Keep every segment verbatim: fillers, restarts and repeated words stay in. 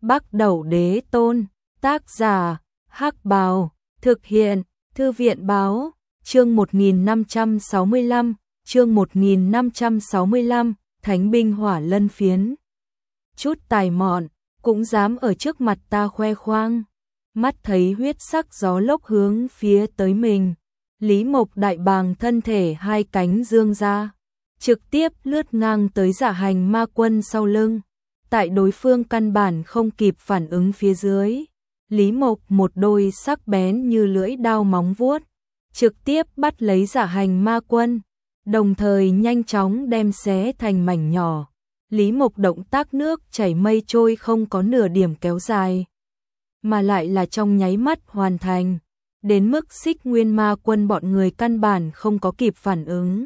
Bắc Đẩu Đế Tôn, tác giả, Hắc Bào, thực hiện, Thư viện báo, chương một nghìn năm trăm sáu mươi lăm, chương một nghìn năm trăm sáu mươi lăm, Thánh binh hỏa lân phiến. Chút tài mọn, cũng dám ở trước mặt ta khoe khoang. Mắt thấy huyết sắc gió lốc hướng phía tới mình, Lý Mộc đại bàng thân thể hai cánh dương ra, trực tiếp lướt ngang tới Dạ Hành Ma Quân sau lưng. Tại đối phương căn bản không kịp phản ứng phía dưới, Lý Mộc một đôi sắc bén như lưỡi đao móng vuốt, trực tiếp bắt lấy Dạ Hành Ma Quân, đồng thời nhanh chóng đem xé thành mảnh nhỏ. Lý Mộc động tác nước chảy mây trôi không có nửa điểm kéo dài, mà lại là trong nháy mắt hoàn thành, đến mức Xích Nguyên Ma Quân bọn người căn bản không có kịp phản ứng.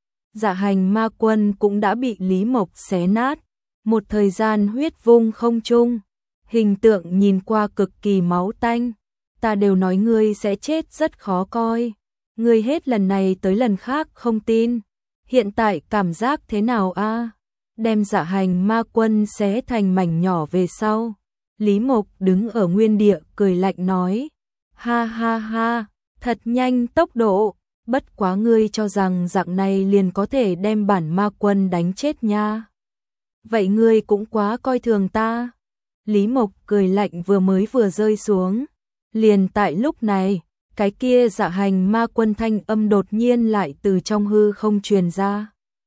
Dạ Hành Ma Quân cũng đã bị Lý Mộc xé nát, một thời gian huyết vung không trung, hình tượng nhìn qua cực kỳ máu tanh. Ta đều nói ngươi sẽ chết rất khó coi, ngươi hết lần này tới lần khác không tin, hiện tại cảm giác thế nào a? Đem Dạ Hành Ma Quân xé thành mảnh nhỏ về sau, Lý Mộc đứng ở nguyên địa cười lạnh nói, ha ha ha, thật nhanh tốc độ, bất quá ngươi cho rằng dạng này liền có thể đem bản Ma Quân đánh chết nha. Vậy ngươi cũng quá coi thường ta. Lý Mộc cười lạnh vừa mới vừa rơi xuống, liền tại lúc này, cái kia Dạ Hành Ma Quân thanh âm đột nhiên lại từ trong hư không truyền ra.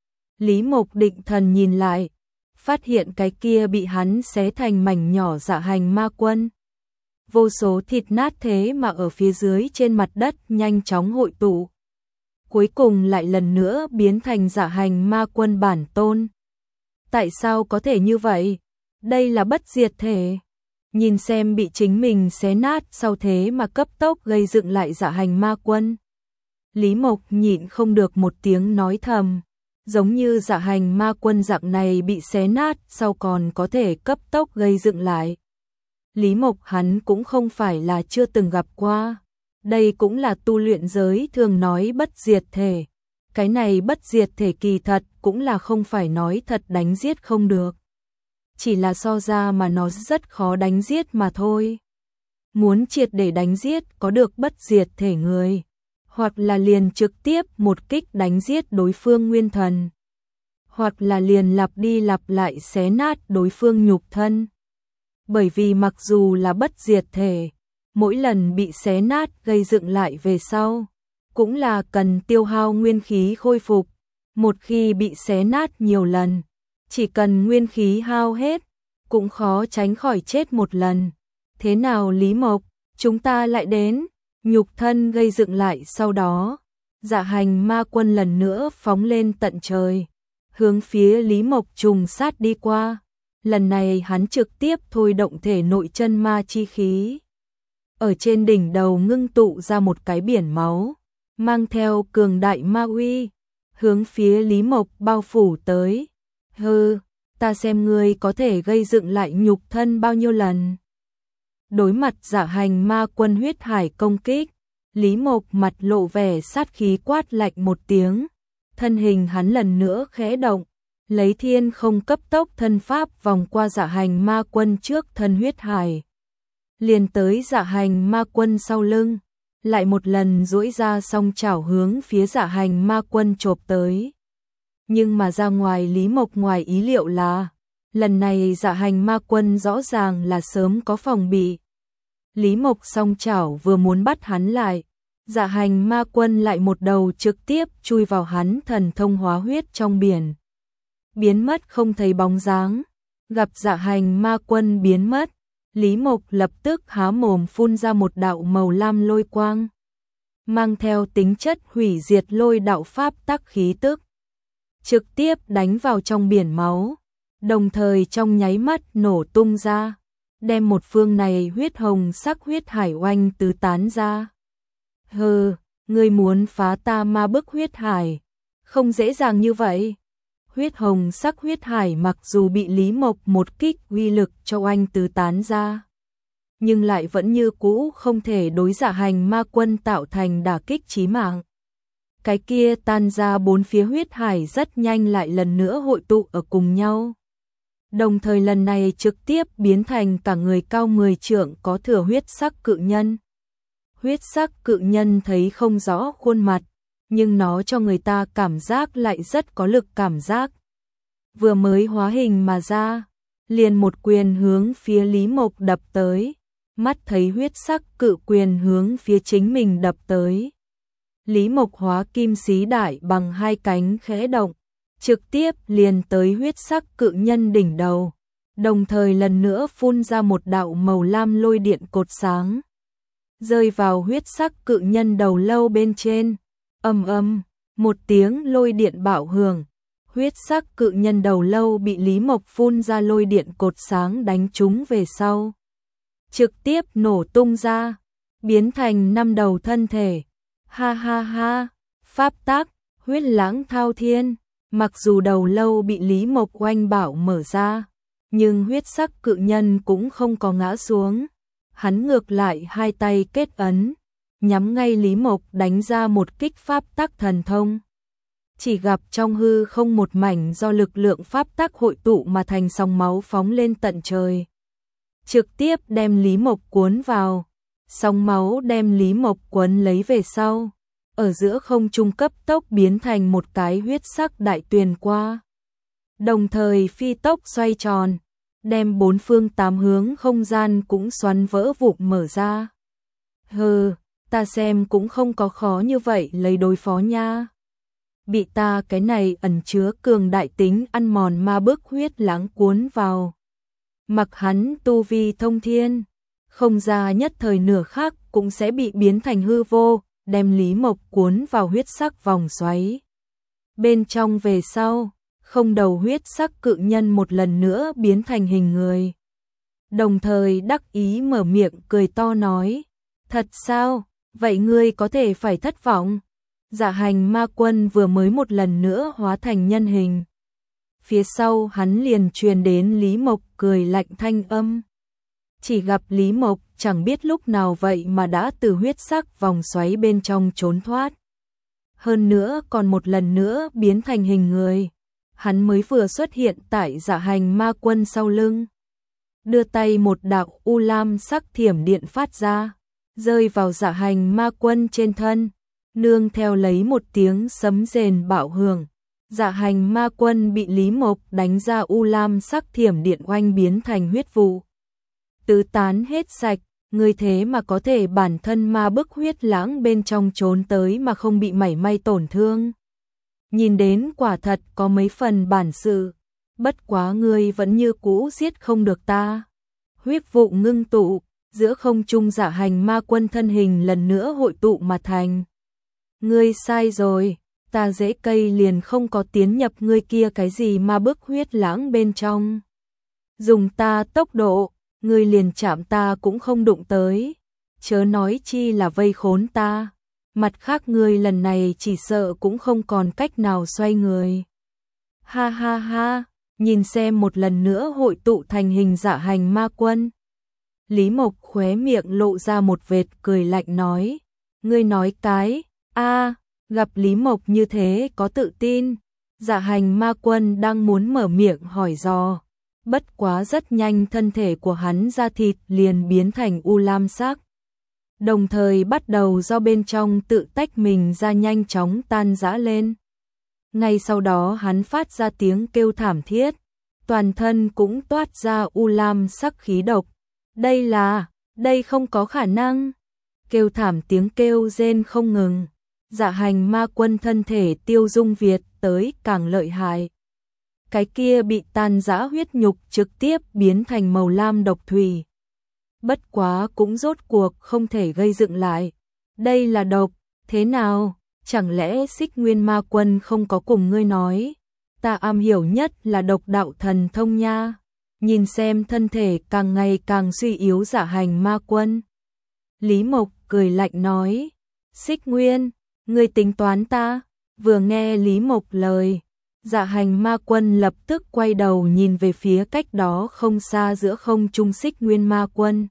Lý Mộc định thần nhìn lại, phát hiện cái kia bị hắn xé thành mảnh nhỏ Dạ Hành Ma Quân. Vô số thịt nát thế mà ở phía dưới trên mặt đất nhanh chóng hội tụ, cuối cùng lại lần nữa biến thành Dạ Hành Ma Quân bản tôn. Tại sao có thể như vậy? Đây là bất diệt thể. Nhìn xem bị chính mình xé nát sau thế mà cấp tốc gây dựng lại Dạ Hành Ma Quân. Lý Mộc nhịn không được một tiếng nói thầm, giống như Dạ Hành Ma Quân dạng này bị xé nát sau còn có thể cấp tốc gây dựng lại. Lý Mộc hắn cũng không phải là chưa từng gặp qua, đây cũng là tu luyện giới thường nói bất diệt thể. Cái này bất diệt thể kỳ thật cũng là không phải nói thật đánh giết không được, chỉ là so ra mà nó rất khó đánh giết mà thôi. Muốn triệt để đánh giết có được bất diệt thể người, hoặc là liền trực tiếp một kích đánh giết đối phương nguyên thần, hoặc là liền lặp đi lặp lại xé nát đối phương nhục thân. Bởi vì mặc dù là bất diệt thể, mỗi lần bị xé nát gây dựng lại về sau, cũng là cần tiêu hao nguyên khí khôi phục. Một khi bị xé nát nhiều lần, chỉ cần nguyên khí hao hết, cũng khó tránh khỏi chết một lần. Thế nào Lý Mộc, chúng ta lại đến, nhục thân gây dựng lại sau đó, Dạ Hành Ma Quân lần nữa phóng lên tận trời, hướng phía Lý Mộc trùng sát đi qua. Lần này hắn trực tiếp thôi động thể nội chân ma chi khí, ở trên đỉnh đầu ngưng tụ ra một cái biển máu, mang theo cường đại ma uy, hướng phía Lý Mộc bao phủ tới. Hừ, ta xem ngươi có thể gây dựng lại nhục thân bao nhiêu lần. Đối mặt Dạ Hành Ma Quân huyết hải công kích, Lý Mộc mặt lộ vẻ sát khí quát lạnh một tiếng, thân hình hắn lần nữa khẽ động, lấy thiên không cấp tốc thân pháp vòng qua Dạ Hành Ma Quân trước thân huyết hải, liền tới Dạ Hành Ma Quân sau lưng, lại một lần duỗi ra song chảo hướng phía Dạ Hành Ma Quân chộp tới. Nhưng mà ra ngoài Lý Mộc ngoài ý liệu là, lần này Dạ Hành Ma Quân rõ ràng là sớm có phòng bị. Lý Mộc song chảo vừa muốn bắt hắn lại, Dạ Hành Ma Quân lại một đầu trực tiếp chui vào hắn thần thông hóa huyết trong biển, biến mất không thấy bóng dáng. Gặp Dạ Hành Ma Quân biến mất, Lý Mộc lập tức há mồm phun ra một đạo màu lam lôi quang, mang theo tính chất hủy diệt lôi đạo pháp tắc khí tức, trực tiếp đánh vào trong biển máu, đồng thời trong nháy mắt nổ tung ra, đem một phương này huyết hồng sắc huyết hải oanh tứ tán ra. Hừ, ngươi muốn phá ta ma bức huyết hải, không dễ dàng như vậy. Huyết hồng sắc huyết hải mặc dù bị Lý Mộc một kích uy lực cho oanh tứ tán ra, nhưng lại vẫn như cũ không thể đối Dạ Hành Ma Quân tạo thành đả kích chí mạng. Cái kia tan ra bốn phía huyết hải rất nhanh lại lần nữa hội tụ ở cùng nhau, Đồng thời lần này trực tiếp biến thành cả người cao mười trượng có thừa huyết sắc cự nhân. Huyết sắc cự nhân thấy không rõ khuôn mặt, nhưng nó cho người ta cảm giác lại rất có lực cảm giác. Vừa mới hóa hình mà ra, liền một quyền hướng phía Lý Mộc đập tới, mắt thấy huyết sắc cự quyền hướng phía chính mình đập tới. Lý Mộc hóa kim xí đại bằng hai cánh khẽ động, trực tiếp liền tới huyết sắc cự nhân đỉnh đầu, đồng thời lần nữa phun ra một đạo màu lam lôi điện cột sáng, rơi vào huyết sắc cự nhân đầu lâu bên trên. Ầm ầm, một tiếng lôi điện bạo hưởng, huyết sắc cự nhân đầu lâu bị Lý Mộc phun ra lôi điện cột sáng đánh trúng về sau, trực tiếp nổ tung ra, biến thành năm đầu thân thể. Ha ha ha, pháp tác, huyết lãng thao thiên. Mặc dù đầu lâu bị Lý Mộc oanh bảo mở ra, nhưng huyết sắc cự nhân cũng không có ngã xuống. Hắn ngược lại hai tay kết ấn, nhắm ngay Lý Mộc đánh ra một kích pháp tắc thần thông. Chỉ gặp trong hư không một mảnh do lực lượng pháp tắc hội tụ mà thành sóng máu phóng lên tận trời, trực tiếp đem Lý Mộc cuốn vào. Sóng máu đem Lý Mộc cuốn lấy về sau, ở giữa không trung cấp tốc biến thành một cái huyết sắc đại tuyền qua. Đồng thời phi tốc xoay tròn, đem bốn phương tám hướng không gian cũng xoắn vỡ vụn mở ra. Hừ, ta xem cũng không có khó như vậy lấy đối phó nha. Bị ta cái này ẩn chứa cường đại tính ăn mòn ma bức huyết lãng cuốn vào. Mặc hắn tu vi thông thiên, không ra nhất thời nửa khắc cũng sẽ bị biến thành hư vô, đem Lý Mộc cuốn vào huyết sắc vòng xoáy. Bên trong về sau, không đầu huyết sắc cự nhân một lần nữa biến thành hình người. Đồng thời đắc ý mở miệng cười to nói, thật sao, vậy ngươi có thể phải thất vọng. Dạ hành ma quân vừa mới một lần nữa hóa thành nhân hình. Phía sau hắn liền truyền đến Lý Mộc cười lạnh thanh âm. Chỉ gặp Lý Mộc chẳng biết lúc nào vậy mà đã từ huyết sắc vòng xoáy bên trong trốn thoát. Hơn nữa còn một lần nữa biến thành hình người. Hắn mới vừa xuất hiện tại dạ hành ma quân sau lưng. Đưa tay một đạo u lam sắc thiểm điện phát ra, rơi vào dạ hành ma quân trên thân, nương theo lấy một tiếng sấm rền bạo hưởng. Dạ hành ma quân bị Lý Mộc đánh ra u lam sắc thiểm điện oanh biến thành huyết vụ. Tứ tán hết sạch, người thế mà có thể bản thân ma bức huyết lãng bên trong trốn tới mà không bị mảy may tổn thương. Nhìn đến quả thật có mấy phần bản sự, bất quá ngươi vẫn như cũ giết không được ta. Huyết vụ ngưng tụ, giữa không trung dạ hành ma quân thân hình lần nữa hội tụ mà thành. Ngươi sai rồi, ta dễ cây liền không có tiến nhập ngươi kia cái gì ma bức huyết lãng bên trong. Dùng ta tốc độ, ngươi liền chạm ta cũng không đụng tới, chớ nói chi là vây khốn ta. Mặt khác ngươi lần này chỉ sợ cũng không còn cách nào xoay người. Ha ha ha, nhìn xem một lần nữa hội tụ thành hình dạ hành ma quân. Lý Mộc khóe miệng lộ ra một vệt cười lạnh nói, ngươi nói cái, a gặp Lý Mộc như thế có tự tin, dạ hành ma quân đang muốn mở miệng hỏi dò. Bất quá rất nhanh thân thể của hắn da thịt liền biến thành u lam sắc. Đồng thời bắt đầu do bên trong tự tách mình ra nhanh chóng tan rã lên. Ngay sau đó hắn phát ra tiếng kêu thảm thiết, toàn thân cũng toát ra u lam sắc khí độc. Đây là, đây không có khả năng. Kêu thảm tiếng kêu rên không ngừng. Dạ hành ma quân thân thể Tiêu Dung Việt tới càng lợi hại. Cái kia bị tan rã huyết nhục trực tiếp biến thành màu lam độc thủy. Bất quá cũng rốt cuộc không thể gây dựng lại. Đây là độc, thế nào? Chẳng lẽ Xích Nguyên Ma Quân không có cùng ngươi nói? Ta am hiểu nhất là độc đạo thần thông nha. Nhìn xem thân thể càng ngày càng suy yếu dạ hành ma quân. Lý Mộc cười lạnh nói, Xích Nguyên, ngươi tính toán ta? Vừa nghe Lý Mộc lời, dạ hành ma quân lập tức quay đầu nhìn về phía cách đó không xa giữa không trung Xích Nguyên Ma Quân.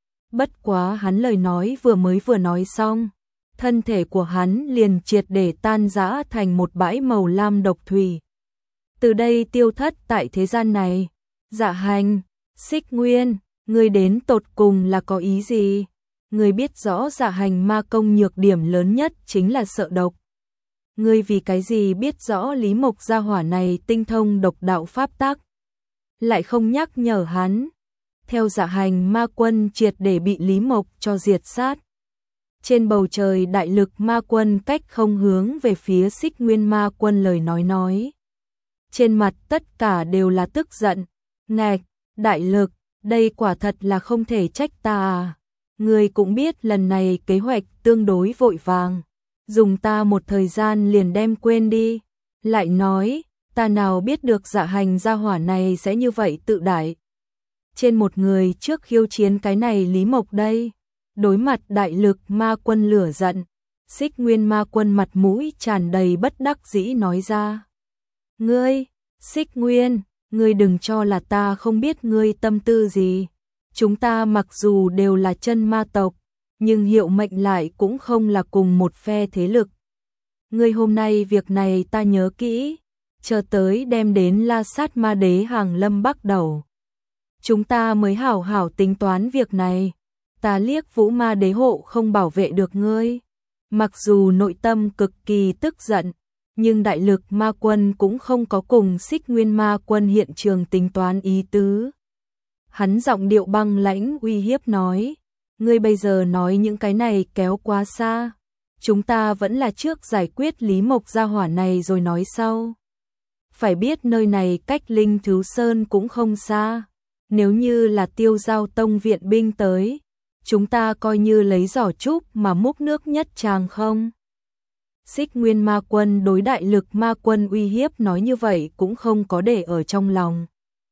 Bất quá hắn lời nói vừa mới vừa nói xong, thân thể của hắn liền triệt để tan rã thành một bãi màu lam độc thủy. Từ đây tiêu thất tại thế gian này, Dạ Hành, Xích Nguyên, ngươi đến tột cùng là có ý gì? Ngươi biết rõ Dạ Hành ma công nhược điểm lớn nhất chính là sợ độc. Ngươi vì cái gì biết rõ Lý Mộc gia hỏa này tinh thông độc đạo pháp tắc, lại không nhắc nhở hắn? Theo Dạ Hành ma quân triệt để bị Lý Mộc cho diệt sát. Trên bầu trời đại lực ma quân cách không hướng về phía Xích Nguyên ma quân lời nói nói. Trên mặt tất cả đều là tức giận. Ngạch, đại lực, đây quả thật là không thể trách ta à. Ngươi cũng biết lần này kế hoạch tương đối vội vàng. Dùng ta một thời gian liền đem quên đi. Lại nói, ta nào biết được Dạ Hành gia hỏa này sẽ như vậy tự đại. Trên một người trước khiêu chiến cái này Lý Mộc đây. Đối mặt đại lực ma quân lửa giận, Xích Nguyên ma quân mặt mũi tràn đầy bất đắc dĩ nói ra. Ngươi, Xích Nguyên, ngươi đừng cho là ta không biết ngươi tâm tư gì. Chúng ta mặc dù đều là chân ma tộc, nhưng hiệu mệnh lại cũng không là cùng một phe thế lực. Ngươi hôm nay việc này ta nhớ kỹ, chờ tới đem đến La Sát Ma Đế hàng lâm bắt đầu. Chúng ta mới hảo hảo tính toán việc này. Ta liếc Vũ Ma Đế hộ không bảo vệ được ngươi. Mặc dù nội tâm cực kỳ tức giận, nhưng đại lực ma quân cũng không có cùng Xích Nguyên ma quân hiện trường tính toán ý tứ. Hắn giọng điệu băng lãnh uy hiếp nói, ngươi bây giờ nói những cái này kéo quá xa. Chúng ta vẫn là trước giải quyết Lý Mộc gia hỏa này rồi nói sau. Phải biết nơi này cách Linh Thú Sơn cũng không xa. Nếu như là Tiêu Giao Tông viện binh tới, chúng ta coi như lấy giỏ trúc mà múc nước nhất tràng không? Xích Nguyên ma quân đối đại lực ma quân uy hiếp nói như vậy cũng không có để ở trong lòng.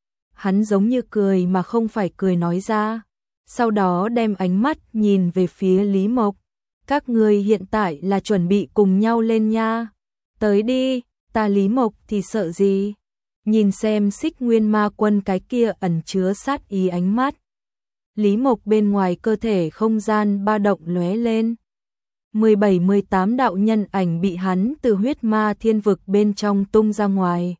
Hắn giống như cười mà không phải cười nói ra, sau đó đem ánh mắt nhìn về phía Lý Mộc. Các ngươi hiện tại là chuẩn bị cùng nhau lên nha. Tới đi, ta Lý Mộc thì sợ gì? Nhìn xem Xích Nguyên ma quân cái kia ẩn chứa sát ý ánh mắt. Lý Mộc bên ngoài cơ thể không gian ba động lóe lên. mười bảy mười tám đạo nhân ảnh bị hắn từ huyết ma thiên vực bên trong tung ra ngoài.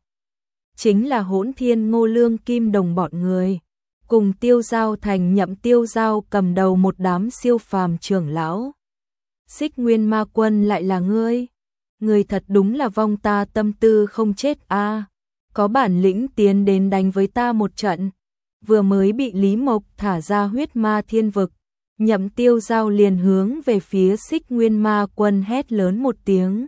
Chính là Hỗn Thiên Ngô Lương Kim Đồng bọn người. Cùng Tiêu Giao Thành Nhậm Tiêu Giao cầm đầu một đám siêu phàm trưởng lão. Xích Nguyên ma quân lại là ngươi. Ngươi thật đúng là vong ta tâm tư không chết a. À. Có bản lĩnh tiến đến đánh với ta một trận. Vừa mới bị Lý Mộc thả ra huyết ma thiên vực, Nhậm Tiêu Giao liền hướng về phía Xích Nguyên ma quân hét lớn một tiếng.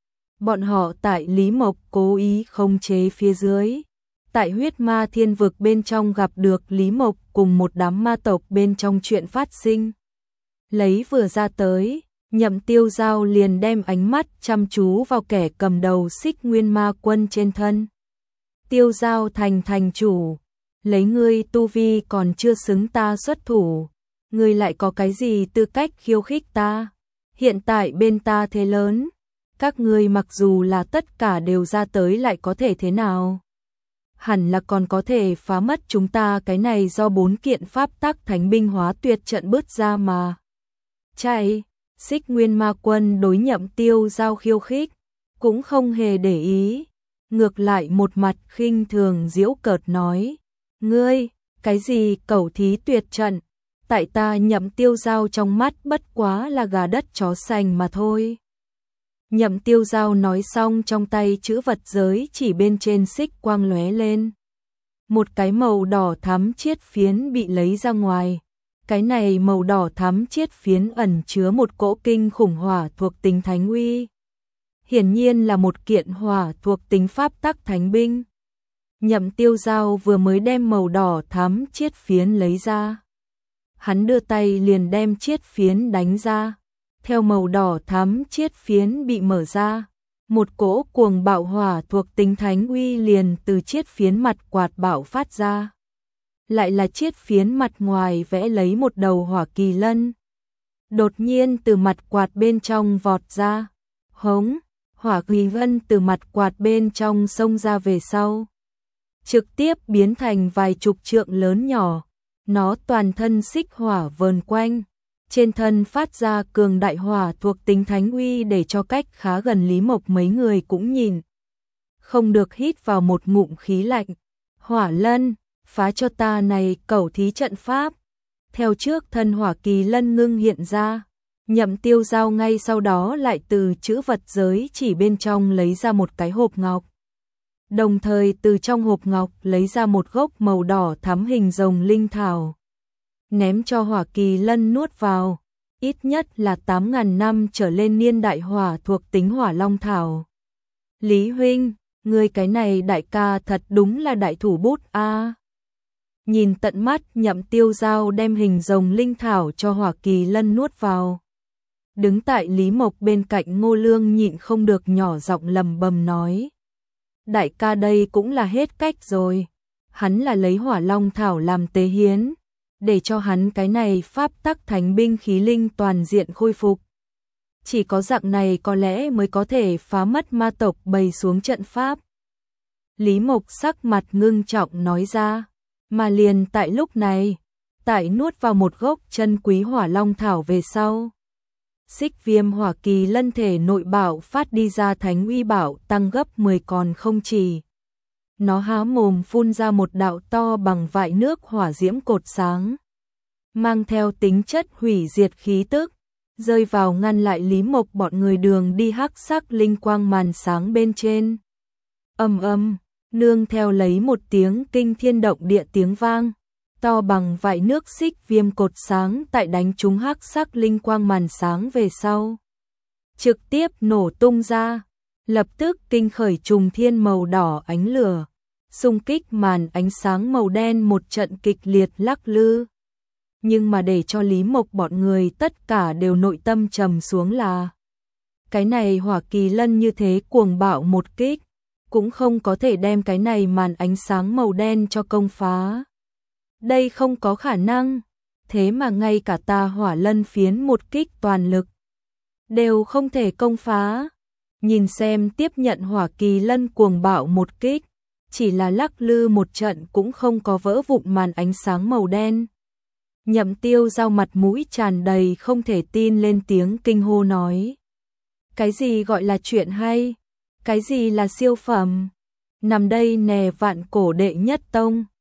Bọn họ tại Lý Mộc cố ý khống chế phía dưới. Tại huyết ma thiên vực bên trong gặp được Lý Mộc cùng một đám ma tộc bên trong chuyện phát sinh. Lấy vừa ra tới, Nhậm Tiêu Giao liền đem ánh mắt chăm chú vào kẻ cầm đầu Xích Nguyên ma quân trên thân. Tiêu Giao Thành thành chủ, lấy ngươi tu vi còn chưa xứng ta xuất thủ, ngươi lại có cái gì tư cách khiêu khích ta? Hiện tại bên ta thế lớn, các ngươi mặc dù là tất cả đều ra tới lại có thể thế nào? Hẳn là còn có thể phá mất chúng ta cái này do bốn kiện pháp tắc thánh binh hóa tuyệt trận bứt ra mà. Chạy, Xích Nguyên ma quân đối Nhậm Tiêu Giao khiêu khích, cũng không hề để ý, ngược lại một mặt khinh thường giễu cợt nói. Ngươi, cái gì cẩu thí tuyệt trận, tại ta Nhậm Tiêu Giao trong mắt bất quá là gà đất chó sành mà thôi. Nhậm Tiêu Giao nói xong trong tay chữ vật giới chỉ bên trên xích quang lóe lên. Một cái màu đỏ thắm chiết phiến bị lấy ra ngoài. Cái này màu đỏ thắm chiết phiến ẩn chứa một cỗ kinh khủng hỏa thuộc tính thánh uy. Hiển nhiên là một kiện hỏa thuộc tính pháp tắc thánh binh. Nhậm Tiêu Giao vừa mới đem màu đỏ thắm chiết phiến lấy ra. Hắn đưa tay liền đem chiết phiến đánh ra. Theo màu đỏ thắm chiết phiến bị mở ra, một cỗ cuồng bạo hỏa thuộc tính thánh uy liền từ chiết phiến mặt quạt bạo phát ra. Lại là chiết phiến mặt ngoài vẽ lấy một đầu hỏa kỳ lân. Đột nhiên từ mặt quạt bên trong vọt ra. Hống, hỏa kỳ lân từ mặt quạt bên trong xông ra về sau. Trực tiếp biến thành vài chục trượng lớn nhỏ. Nó toàn thân xích hỏa vờn quanh. Trên thân phát ra cường đại hỏa thuộc tính thánh uy để cho cách khá gần Lý Mộc mấy người cũng nhìn. Không được hít vào một ngụm khí lạnh. Hỏa lân, phá cho ta này cẩu thí trận pháp. Theo trước thân hỏa kỳ lân ngưng hiện ra, Nhậm Tiêu Giao ngay sau đó lại từ chữ vật giới chỉ bên trong lấy ra một cái hộp ngọc. Đồng thời từ trong hộp ngọc lấy ra một gốc màu đỏ thắm hình rồng linh thảo. Ném cho hỏa kỳ lân nuốt vào, ít nhất là tám ngàn năm trở lên niên đại hỏa thuộc tính hỏa long thảo. Lý huynh, ngươi cái này đại ca thật đúng là đại thủ bút a. À. Nhìn tận mắt Nhậm Tiêu Giao đem hình rồng linh thảo cho hỏa kỳ lân nuốt vào. Đứng tại Lý Mộc bên cạnh Ngô Lương nhịn không được nhỏ giọng lầm bầm nói. Đại ca đây cũng là hết cách rồi. Hắn là lấy hỏa long thảo làm tế hiến, để cho hắn cái này pháp tắc thánh binh khí linh toàn diện khôi phục. Chỉ có dạng này có lẽ mới có thể phá mất ma tộc bày xuống trận pháp. Lý Mộc sắc mặt ngưng trọng nói ra, mà liền tại lúc này, tại nuốt vào một gốc chân quý hỏa long thảo về sau. Xích viêm hỏa kỳ lân thể nội bảo phát đi ra thánh uy bảo tăng gấp mười còn không chỉ. Nó há mồm phun ra một đạo to bằng vại nước hỏa diễm cột sáng, mang theo tính chất hủy diệt khí tức, rơi vào ngăn lại Lý Mộc bọn người đường đi hắc sắc linh quang màn sáng bên trên. Ầm ầm, nương theo lấy một tiếng kinh thiên động địa tiếng vang, to bằng vại nước xích viêm cột sáng tại đánh trúng hắc sắc linh quang màn sáng về sau, trực tiếp nổ tung ra, lập tức kinh khởi trùng thiên màu đỏ ánh lửa, xung kích màn ánh sáng màu đen một trận kịch liệt lắc lư. Nhưng mà để cho Lý Mộc bọn người tất cả đều nội tâm trầm xuống là cái này hỏa kỳ lân như thế cuồng bạo một kích, cũng không có thể đem cái này màn ánh sáng màu đen cho công phá. Đây không có khả năng, thế mà ngay cả ta hỏa lân phiến một kích toàn lực đều không thể công phá. Nhìn xem tiếp nhận hỏa kỳ lân cuồng bạo một kích, chỉ là lắc lư một trận cũng không có vỡ vụn màn ánh sáng màu đen. Nhậm Tiêu Giao mặt mũi tràn đầy không thể tin lên tiếng kinh hô nói. Cái gì gọi là chuyện hay? Cái gì là siêu phẩm? Nằm đây nè vạn cổ đệ nhất tông,